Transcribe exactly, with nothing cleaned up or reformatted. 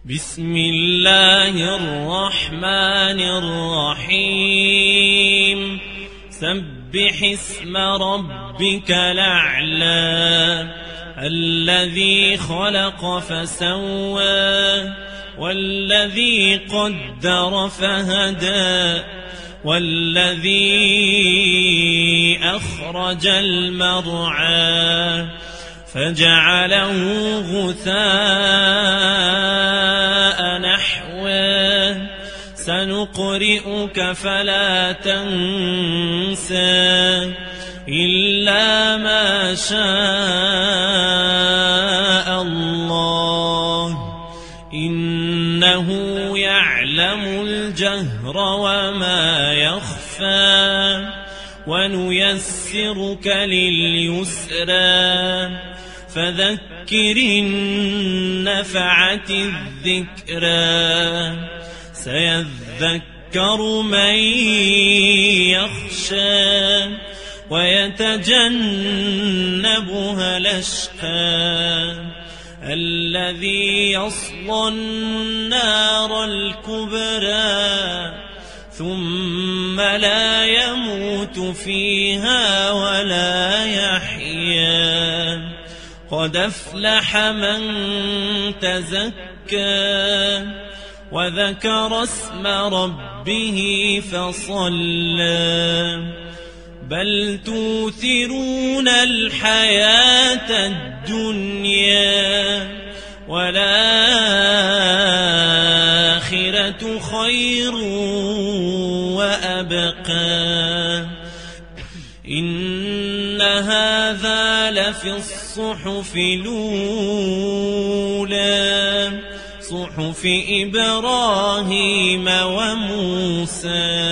بسم الله الرحمن الرحيم سبح اسم ربك الأعلى الذي خلق فسوى والذي قدر فهدى والذي أخرج المرعى فجعله غثاء نحوه سنقرئك فلا تنسى إلا ما شاء الله إنه يعلم الجهر وما يخفى ونيسرك لليسرى فذكر إن نفعت الذكرى سيذكر من يخشى ويتجنبها الأشقى الذي يصلى النار الكبرى ثم لا يموت فيها ولا يحيا قد أفلح من تزكى وذكر اسم ربه فصلى بل توثرون الحياة الدنيا والآخرة خير وأبقى إن هذا لفي الصحف الأولى صحف إبراهيم وموسى